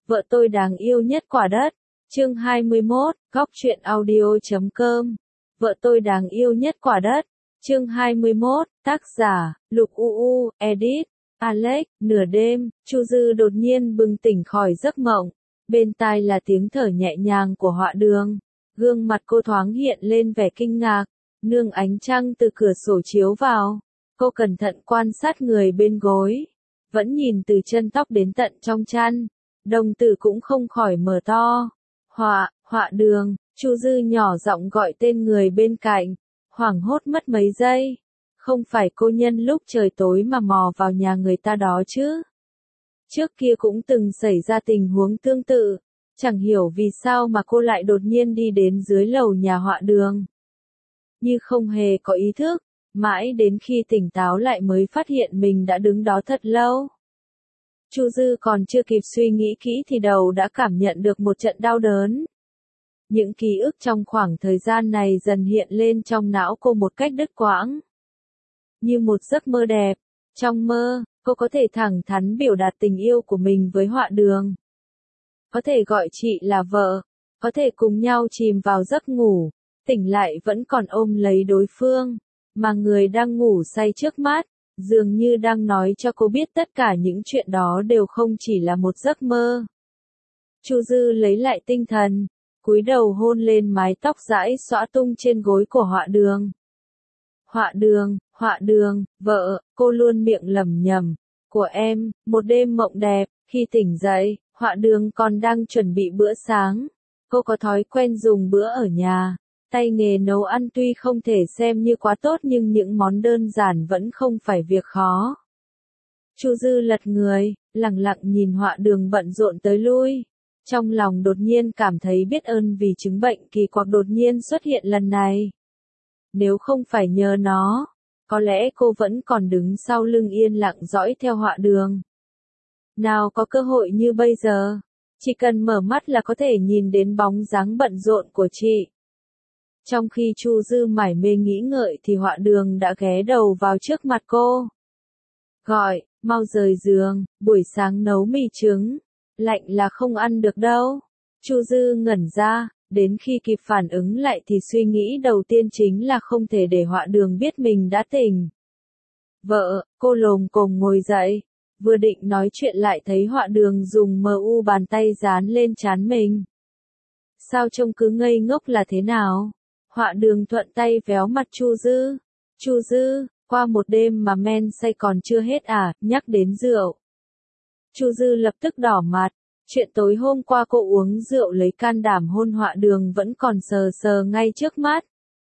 Vợ tôi đáng yêu nhất quả đất. Chương 21, góc truyện audio.com. Vợ tôi đáng yêu nhất quả đất. Chương 21, tác giả, Lục UU, edit, Alex. Nửa đêm, Chu Dư đột nhiên bừng tỉnh khỏi giấc mộng. Bên tai là tiếng thở nhẹ nhàng của Họa Đường. Gương mặt cô thoáng hiện lên vẻ kinh ngạc, nương ánh trăng từ cửa sổ chiếu vào. Cô cẩn thận quan sát người bên gối, vẫn nhìn từ chân tóc đến tận trong chăn. Đồng tử cũng không khỏi mở to. Họa Đường. Chu Dư nhỏ giọng gọi tên người bên cạnh, hoảng hốt mất mấy giây. Không phải cô nhân lúc trời tối mà mò vào nhà người ta đó chứ? Trước kia cũng từng xảy ra tình huống tương tự, chẳng hiểu vì sao mà cô lại đột nhiên đi đến dưới lầu nhà Họa Đường. Như không hề có ý thức, mãi đến khi tỉnh táo lại mới phát hiện mình đã đứng đó thật lâu. Chu Dư còn chưa kịp suy nghĩ kỹ thì đầu đã cảm nhận được một trận đau đớn. Những ký ức trong khoảng thời gian này dần hiện lên trong não cô một cách đứt quãng. Như một giấc mơ đẹp, trong mơ, cô có thể thẳng thắn biểu đạt tình yêu của mình với Họa Đường. Có thể gọi chị là vợ, có thể cùng nhau chìm vào giấc ngủ, tỉnh lại vẫn còn ôm lấy đối phương, mà người đang ngủ say trước mắt, dường như đang nói cho cô biết tất cả những chuyện đó đều không chỉ là một giấc mơ. Chu Dư lấy lại tinh thần, cúi đầu hôn lên mái tóc rãi xõa tung trên gối của Họa Đường. Họa Đường, vợ, cô luôn miệng lẩm nhẩm, của em, một đêm mộng đẹp. Khi tỉnh dậy, Họa Đường còn đang chuẩn bị bữa sáng. Cô có thói quen dùng bữa ở nhà. Tay nghề nấu ăn tuy không thể xem như quá tốt nhưng những món đơn giản vẫn không phải việc khó. Chu Dư lật người, lặng lặng nhìn Họa Đường bận rộn tới lui. Trong lòng đột nhiên cảm thấy biết ơn vì chứng bệnh kỳ quặc đột nhiên xuất hiện lần này. Nếu không phải nhờ nó, có lẽ cô vẫn còn đứng sau lưng yên lặng dõi theo Họa Đường. Nào có cơ hội như bây giờ, chỉ cần mở mắt là có thể nhìn đến bóng dáng bận rộn của chị. Trong khi Chu Dư mải mê nghĩ ngợi thì Họa Đường đã ghé đầu vào trước mặt cô. Gọi, mau rời giường, buổi sáng nấu mì trứng, lạnh là không ăn được đâu. Chu Dư ngẩn ra, đến khi kịp phản ứng lại thì suy nghĩ đầu tiên chính là không thể để Họa Đường biết mình đã tỉnh. Vợ, cô lồm cồm ngồi dậy, vừa định nói chuyện lại thấy Họa Đường dùng bàn tay dán lên trán mình. Sao trông cứ ngây ngốc là thế nào? Họa Đường thuận tay véo mặt Chu Dư. Chu Dư, qua một đêm mà men say còn chưa hết à, nhắc đến rượu. Chu Dư lập tức đỏ mặt, chuyện tối hôm qua cô uống rượu lấy can đảm hôn Họa Đường vẫn còn sờ sờ ngay trước mắt.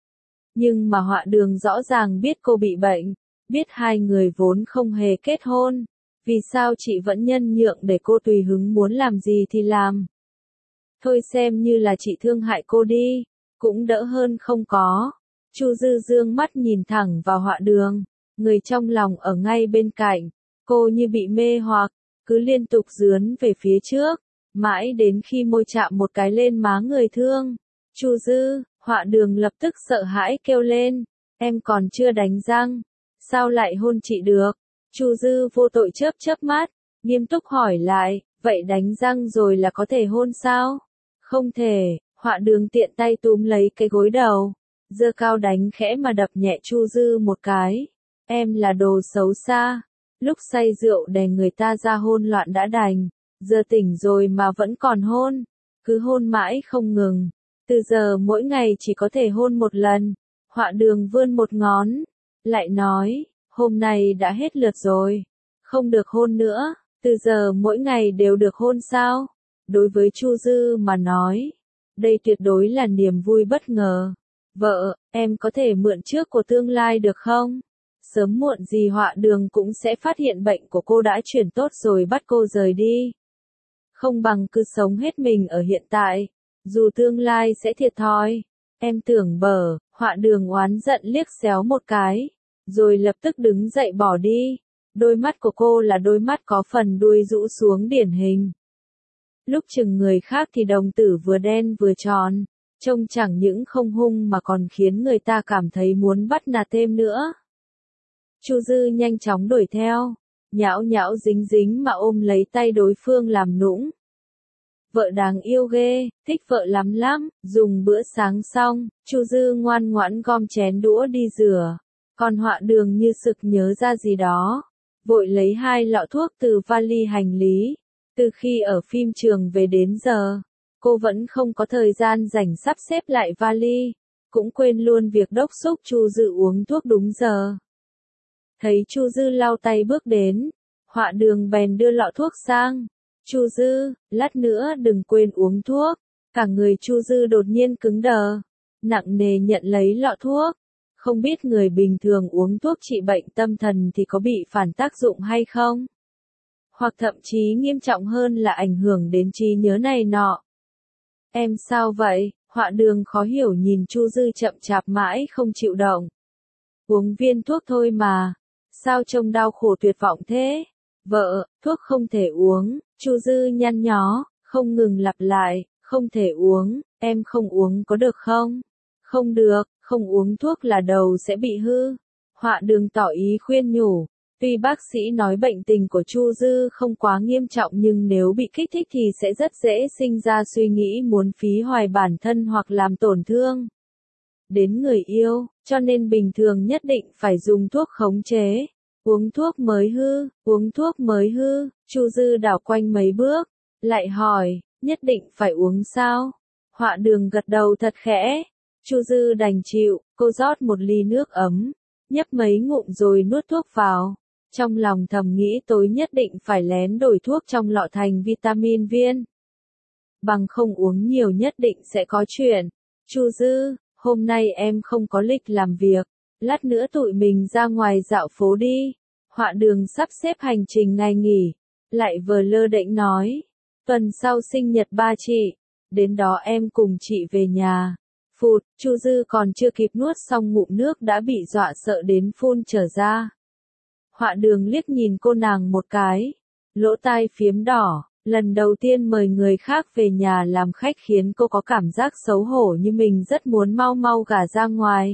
Nhưng mà Họa Đường rõ ràng biết cô bị bệnh, biết hai người vốn không hề kết hôn. Vì sao chị vẫn nhân nhượng để cô tùy hứng muốn làm gì thì làm? Thôi xem như là chị thương hại cô đi, cũng đỡ hơn không có. Chu Dư dương mắt nhìn thẳng vào Họa Đường, người trong lòng ở ngay bên cạnh, cô như bị mê hoặc, cứ liên tục dướn về phía trước, mãi đến khi môi chạm một cái lên má người thương. Chu Dư, Họa Đường lập tức sợ hãi kêu lên, em còn chưa đánh răng, sao lại hôn chị được? Chu Dư vô tội chớp mắt, nghiêm túc hỏi lại, vậy đánh răng rồi là có thể hôn sao? Không thể. Họa Đường tiện tay túm lấy cái gối đầu, giơ cao đánh khẽ mà đập nhẹ Chu Dư một cái. Em là đồ xấu xa, lúc say rượu đè người ta ra hôn loạn đã đành, giờ tỉnh rồi mà vẫn còn hôn, cứ hôn mãi không ngừng. Từ giờ mỗi ngày chỉ có thể hôn một lần. Họa Đường vươn một ngón, lại nói, hôm nay đã hết lượt rồi, không được hôn nữa, từ giờ mỗi ngày đều được hôn sao? Đối với Chu Dư mà nói, đây tuyệt đối là niềm vui bất ngờ. Vợ, em có thể mượn trước của tương lai được không? Sớm muộn gì Họa Đường cũng sẽ phát hiện bệnh của cô đã chuyển tốt rồi bắt cô rời đi. Không bằng cứ sống hết mình ở hiện tại, dù tương lai sẽ thiệt thòi. Em tưởng bở, Họa Đường oán giận liếc xéo một cái, rồi lập tức đứng dậy bỏ đi. Đôi mắt của cô là đôi mắt có phần đuôi rũ xuống điển hình. Lúc chừng người khác thì đồng tử vừa đen vừa tròn, trông chẳng những không hung mà còn khiến người ta cảm thấy muốn bắt nạt thêm nữa. Chu Dư nhanh chóng đuổi theo, nhão nhão dính dính mà ôm lấy tay đối phương làm nũng. vợ đáng yêu ghê, thích vợ lắm lắm. Dùng bữa sáng xong, Chu Dư ngoan ngoãn gom chén đũa đi rửa. Còn Họa Đường như sực nhớ ra gì đó, vội lấy 2 lọ thuốc từ vali hành lý. Từ khi ở phim trường về đến giờ, cô vẫn không có thời gian rảnh sắp xếp lại vali, cũng quên luôn việc đốc thúc Chu Dư uống thuốc đúng giờ. Thấy Chu Dư lau tay bước đến, Họa Đường bèn đưa lọ thuốc sang. Chu Dư, lát nữa đừng quên uống thuốc. Cả người Chu Dư đột nhiên cứng đờ, nặng nề nhận lấy lọ thuốc. Không biết người bình thường uống thuốc trị bệnh tâm thần thì có bị phản tác dụng hay không? Hoặc thậm chí nghiêm trọng hơn là ảnh hưởng đến trí nhớ này nọ. Em sao vậy? Họa Đường khó hiểu nhìn Chu Dư chậm chạp mãi không chịu động. Uống viên thuốc thôi mà, sao trông đau khổ tuyệt vọng thế? Vợ, thuốc không thể uống. Chu Dư nhăn nhó, không ngừng lặp lại, không thể uống, em không uống có được không? Không được, không uống thuốc là đầu sẽ bị hư. Họa Đường tỏ ý khuyên nhủ. Tuy bác sĩ nói bệnh tình của Chu Dư không quá nghiêm trọng nhưng nếu bị kích thích thì sẽ rất dễ sinh ra suy nghĩ muốn phí hoài bản thân hoặc làm tổn thương đến người yêu, cho nên bình thường nhất định phải dùng thuốc khống chế. Uống thuốc mới hư, uống thuốc mới hư. Chu Dư đảo quanh mấy bước, lại hỏi, nhất định phải uống sao? Họa Đường gật đầu thật khẽ. Chu Dư đành chịu, cô rót một ly nước ấm, nhấp mấy ngụm rồi nuốt thuốc vào. Trong lòng thầm nghĩ tối nhất định phải lén đổi thuốc trong lọ thành vitamin viên. Bằng không uống nhiều nhất định sẽ có chuyện. Chu Dư, hôm nay em không có lịch làm việc, lát nữa tụi mình ra ngoài dạo phố đi. Họa Đường sắp xếp hành trình ngày nghỉ, lại vờ lơ đễnh nói. Tuần sau sinh nhật ba chị, đến đó em cùng chị về nhà. Phụt, Chu Dư còn chưa kịp nuốt xong ngụm nước đã bị dọa sợ đến phun trở ra. Họa Đường liếc nhìn cô nàng một cái, lỗ tai phiếm đỏ, lần đầu tiên mời người khác về nhà làm khách khiến cô có cảm giác xấu hổ như mình rất muốn mau mau gả ra ngoài.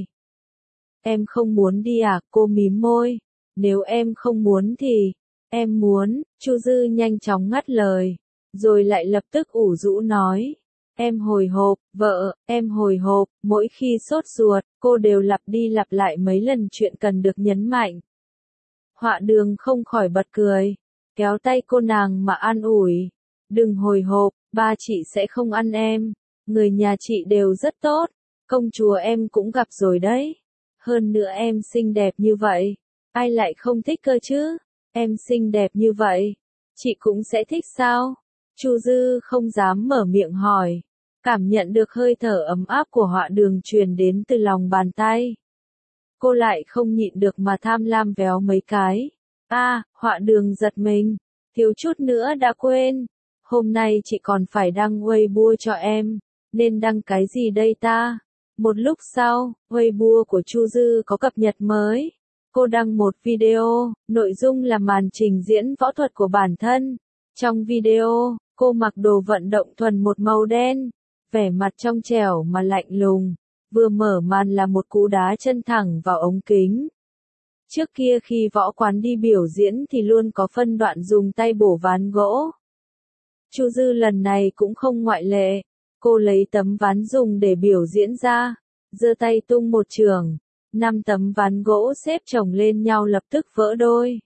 Em không muốn đi à? Cô mím môi. Nếu em không muốn thì, em muốn. Chu Dư nhanh chóng ngắt lời, rồi lại lập tức ủ rũ nói. Em hồi hộp, vợ, em hồi hộp. Mỗi khi sốt ruột, cô đều lặp đi lặp lại mấy lần chuyện cần được nhấn mạnh. Họa Đường không khỏi bật cười, kéo tay cô nàng mà an ủi. Đừng hồi hộp, ba chị sẽ không ăn em. Người nhà chị đều rất tốt, công chúa em cũng gặp rồi đấy. Hơn nữa em xinh đẹp như vậy, ai lại không thích cơ chứ? Em xinh đẹp như vậy, chị cũng sẽ thích sao? Chu Dư không dám mở miệng hỏi, cảm nhận được hơi thở ấm áp của Họa Đường truyền đến từ lòng bàn tay. Cô lại không nhịn được mà tham lam véo mấy cái. Họa Đường giật mình, thiếu chút nữa đã quên. Hôm nay chị còn phải đăng Weibo cho em, nên đăng cái gì đây ta? Một lúc sau, Weibo của Chu Dư có cập nhật mới. Cô đăng một video, nội dung là màn trình diễn võ thuật của bản thân. Trong video, cô mặc đồ vận động thuần một màu đen, vẻ mặt trong trẻo mà lạnh lùng. Vừa mở màn là một cú đá chân thẳng vào ống kính. Trước kia khi võ quán đi biểu diễn thì luôn có phân đoạn dùng tay bổ ván gỗ. Chu Dư lần này cũng không ngoại lệ. Cô lấy tấm ván dùng để biểu diễn ra, giơ tay tung một chưởng, 5 tấm ván gỗ xếp chồng lên nhau lập tức vỡ đôi.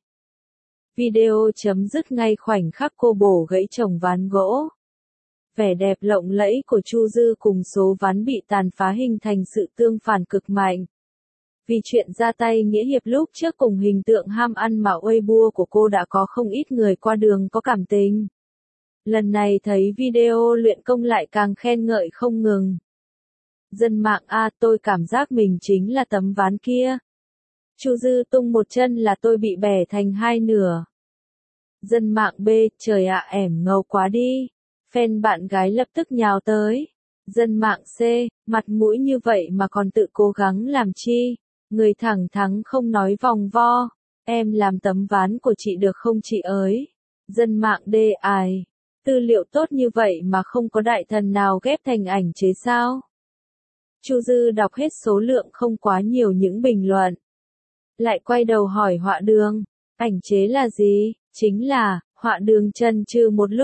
Video chấm dứt ngay khoảnh khắc cô bổ gãy chồng ván gỗ. Vẻ đẹp lộng lẫy của Chu Dư cùng số ván bị tàn phá hình thành sự tương phản cực mạnh. Vì chuyện ra tay nghĩa hiệp lúc trước cùng hình tượng ham ăn mà Weibo của cô đã có không ít người qua đường có cảm tình. Lần này thấy video luyện công lại càng khen ngợi không ngừng. Dân mạng A, tôi cảm giác mình chính là tấm ván kia. Chu Dư tung một chân là tôi bị bẻ thành 2 nửa. Dân mạng B, trời ạ ẻm ngầu quá đi. Fan bạn gái lập tức nhào tới. Dân mạng C, mặt mũi như vậy mà còn tự cố gắng làm chi. Người thẳng thắn không nói vòng vo. Em làm tấm ván của chị được không chị ơi? Dân mạng D, ai? Tư liệu tốt như vậy mà không có đại thần nào ghép thành ảnh chế sao? Chu Dư đọc hết số lượng không quá nhiều những bình luận. Lại quay đầu hỏi Họa Đường, ảnh chế là gì? Chính là, Họa Đường chần chừ một lúc,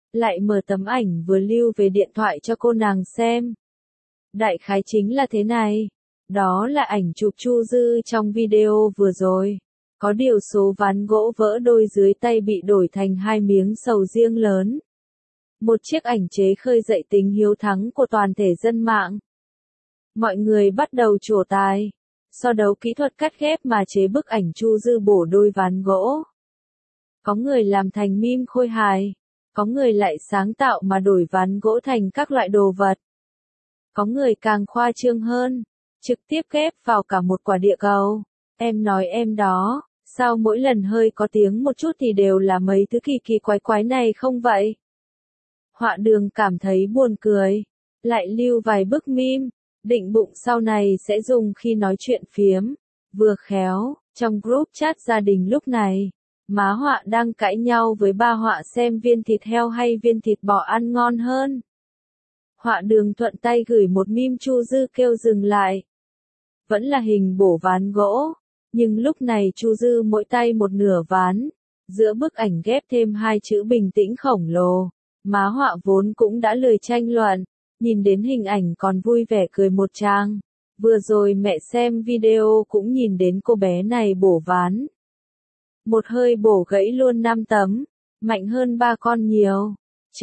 lại mở tấm ảnh vừa lưu về điện thoại cho cô nàng xem. Đại khái chính là thế này. Đó là ảnh chụp Chu Dư trong video vừa rồi. Có điều số ván gỗ vỡ đôi dưới tay bị đổi thành 2 miếng sầu riêng lớn. Một chiếc ảnh chế khơi dậy tính hiếu thắng của toàn thể dân mạng. Mọi người bắt đầu trổ tài, so đấu kỹ thuật cắt ghép mà chế bức ảnh Chu Dư bổ đôi ván gỗ. Có người làm thành meme khôi hài, có người lại sáng tạo mà đổi ván gỗ thành các loại đồ vật. Có người càng khoa trương hơn, trực tiếp ghép vào cả một quả địa cầu. Em nói em đó, sao mỗi lần hơi có tiếng một chút thì đều là mấy thứ kỳ kỳ quái quái này không vậy? Họa Đường cảm thấy buồn cười, lại lưu vài bức meme, định bụng sau này sẽ dùng khi nói chuyện phiếm. Vừa khéo, trong group chat gia đình lúc này, má Họa đang cãi nhau với ba Họa xem viên thịt heo hay viên thịt bò ăn ngon hơn. Họa Đường thuận tay gửi một meme Chu Dư kêu dừng lại. Vẫn là hình bổ ván gỗ, nhưng lúc này Chu Dư mỗi tay một nửa ván, giữa bức ảnh ghép thêm 2 chữ bình tĩnh khổng lồ. Má Họa vốn cũng đã lười tranh luận, nhìn đến hình ảnh còn vui vẻ cười một tràng. Vừa rồi mẹ xem video cũng nhìn đến cô bé này bổ ván. Một hơi bổ gãy luôn 5 tấm, mạnh hơn ba con nhiều.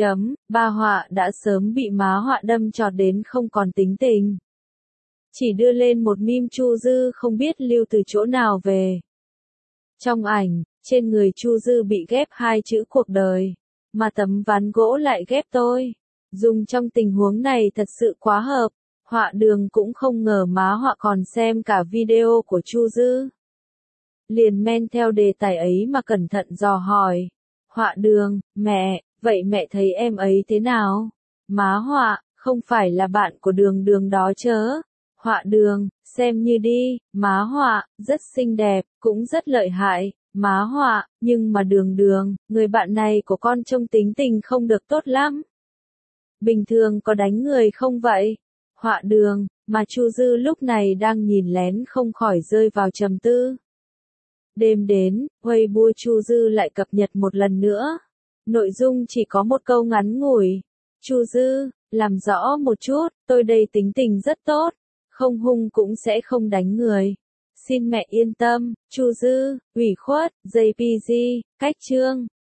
Ba Họa đã sớm bị má Họa đâm chọt đến không còn tính tình. Chỉ đưa lên một meme Chu Dư không biết lưu từ chỗ nào về. Trong ảnh, trên người Chu Dư bị ghép 2 chữ cuộc đời, mà tấm ván gỗ lại ghép tôi. Dùng trong tình huống này thật sự quá hợp. Họa Đường cũng không ngờ má Họa còn xem cả video của Chu Dư. Liền men theo đề tài ấy mà cẩn thận dò hỏi. Họa Đường, mẹ, vậy mẹ thấy em ấy thế nào? Má Họa, không phải là bạn của Đường Đường đó chớ. Họa Đường, xem như đi, má Họa, rất xinh đẹp, cũng rất lợi hại. Má Họa, nhưng mà Đường Đường, người bạn này của con trông tính tình không được tốt lắm. Bình thường có đánh người không vậy? Họa Đường, mà Chu Dư lúc này đang nhìn lén không khỏi rơi vào trầm tư. Đêm đến, Weibo Chu Dư lại cập nhật một lần nữa. Nội dung chỉ có một câu ngắn ngủi. Chu Dư, làm rõ một chút, tôi đây tính tình rất tốt, không hung cũng sẽ không đánh người. Xin mẹ yên tâm, Chu Dư, ủy khuất, JPG, cách chương.